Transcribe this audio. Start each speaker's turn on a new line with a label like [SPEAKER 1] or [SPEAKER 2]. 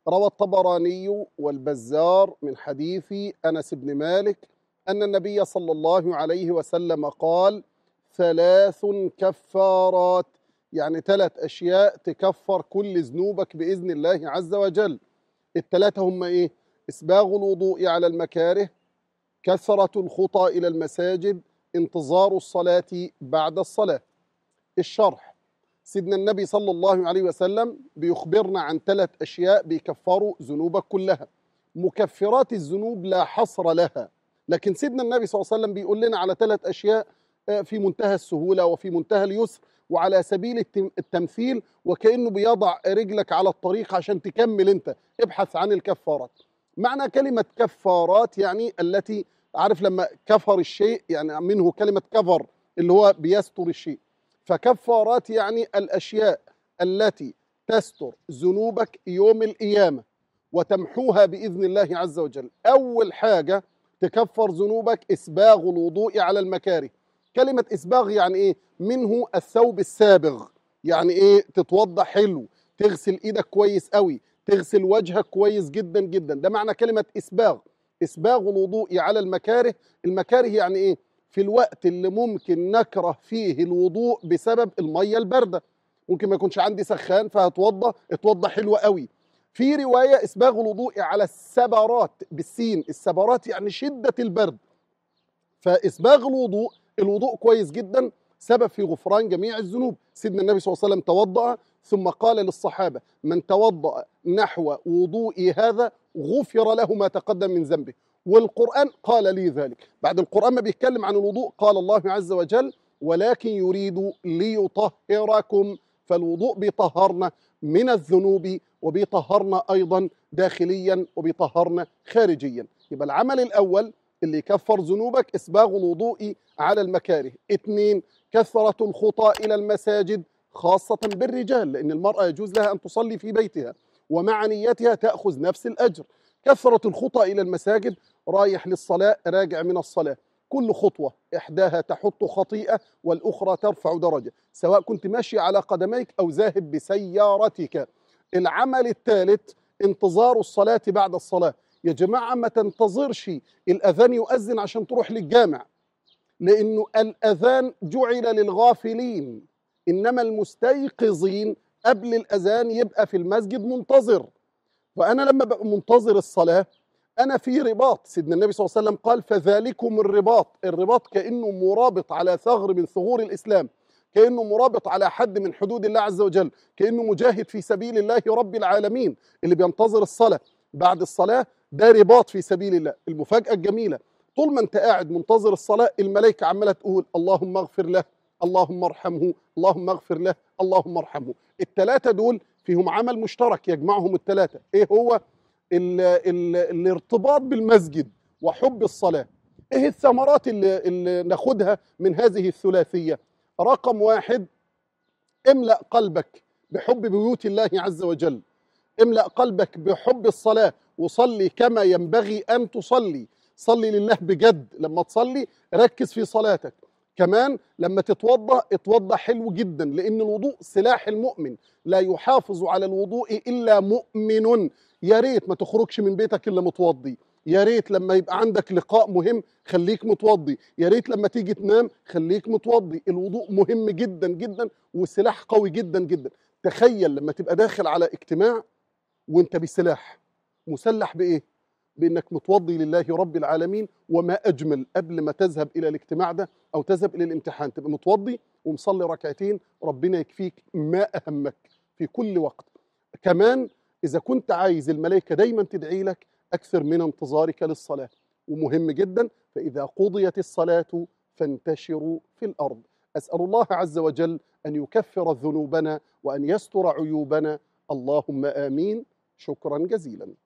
[SPEAKER 1] روى الطبراني والبزار من حديث أنس بن مالك أن النبي صلى الله عليه وسلم قال: 3 كفارات، يعني 3 أشياء تكفر كل ذنوبك بإذن الله عز وجل. ال3 هم إيه؟ إسباغ الوضوء على المكاره، كثرة الخطى إلى المساجد، انتظار الصلاة بعد الصلاة. الشرح: سيدنا النبي صلى الله عليه وسلم بيخبرنا عن 3 أشياء بيكفروا ذنوبك كلها. مكفرات الذنوب لا حصر لها، لكن سيدنا النبي صلى الله عليه وسلم بيقول لنا على 3 أشياء في منتهى السهولة وفي منتهى اليسر وعلى سبيل التمثيل، وكأنه بيضع رجلك على الطريق عشان تكمل انت. ابحث عن الكفارات. معنى كلمة كفارات يعني التي، عارف لما كفر الشيء يعني منه كلمة كفر اللي هو بيستر الشيء، فكفارات يعني الأشياء التي تستر ذنوبك يوم القيامة وتمحوها بإذن الله عز وجل. أول حاجة تكفر ذنوبك إسباغ الوضوء على المكاره. كلمة إسباغ يعني إيه؟ منه الثوب السابغ، يعني إيه؟ تتوضأ حلو، تغسل إيدك كويس قوي، تغسل وجهك كويس جدا جدا، ده معنى كلمة إسباغ. إسباغ الوضوء على المكاره. المكاره يعني إيه؟ في الوقت اللي ممكن نكره فيه الوضوء بسبب المية الباردة، ممكن ما يكونش عندي سخان فهتوضى، اتوضى حلوة قوي. في رواية إسباغ الوضوء على السبرات بالسين، السبرات يعني شدة البرد. فإسباغ الوضوء كويس جدا سبب في غفران جميع الذنوب. سيدنا النبي صلى الله عليه وسلم توضأ ثم قال للصحابة: من توضأ نحو وضوئي هذا غفر له ما تقدم من ذنبه. والقرآن قال لي ذلك. بعد القرآن ما بيتكلم عن الوضوء قال الله عز وجل: ولكن يريد ليطهركم. فالوضوء بيطهرنا من الذنوب وبيطهرنا أيضا داخليا وبيطهرنا خارجيا. يبقى العمل الأول اللي يكفر ذنوبك إسباغ الوضوء على المكاره. 2 كثرة الخطى إلى المساجد خاصة بالرجال، لأن المرأة يجوز لها أن تصلي في بيتها ومع نيتها تأخذ نفس الأجر. كثرة الخطى إلى المساجد، رايح للصلاة راجع من الصلاة، كل خطوة إحداها تحط خطيئة والأخرى ترفع درجة، سواء كنت ماشي على قدميك أو ذاهب بسيارتك. العمل الثالث انتظار الصلاة بعد الصلاة. يا جماعة ما تنتظرش الأذان يؤذن عشان تروح للجامع، لأنه الأذان جعل للغافلين، إنما المستيقظين قبل الأذان يبقى في المسجد منتظر. فأنا لما ببقى منتظر الصلاة أنا في رباط. سيدنا النبي صلى الله عليه وسلم قال: فذلكم الرباط. الرباط كأنه مرابط على ثغر من ثغور الإسلام، كأنه مرابط على حد من حدود الله عز وجل، كأنه مجاهد في سبيل الله رب العالمين اللي بينتظر الصلاة. بعد الصلاة ده رباط في سبيل الله. المفاجأة الجميلة، طول ما انت قاعد منتظر الصلاة الملائكة عمالة تقول: اللهم اغفر له، اللهم ارحمه، اللهم اغفر له، اللهم ارحمه. ال3 دول فيهم عمل مشترك يجمعهم ال3، ايه هو؟ الارتباط بالمسجد وحب الصلاة. ايه الثمرات اللي ناخدها من هذه الثلاثية؟ رقم 1: املأ قلبك بحب بيوت الله عز وجل، املأ قلبك بحب الصلاة وصلي كما ينبغي أن تصلي. صلي لله بجد. لما تصلي ركز في صلاتك. كمان لما تتوضأ اتوضأ حلو جدا، لأن الوضوء سلاح المؤمن، لا يحافظ على الوضوء إلا مؤمن. يا ريت ما تخرجش من بيتك إلا متوضي، يا ريت لما يبقى عندك لقاء مهم خليك متوضي، يا ريت لما تيجي تنام خليك متوضي. الوضوء مهم جدا جدا وسلاح قوي جدا جدا. تخيل لما تبقى داخل على اجتماع وانت بسلاح، مسلح بايه؟ بانك متوضي لله رب العالمين. وما اجمل قبل ما تذهب الى الاجتماع ده او تذهب الى الامتحان تبقى متوضي ومصلي ركعتين، ربنا يكفيك ما اهمك في كل وقت. كمان اذا كنت عايز الملائكه دايما تدعي لك اكثر من انتظارك للصلاه. ومهم جدا: فاذا قضيت الصلاه فانتشروا في الارض. اسال الله عز وجل ان يكفر ذنوبنا وان يستر عيوبنا. اللهم آمين. شكرا جزيلا.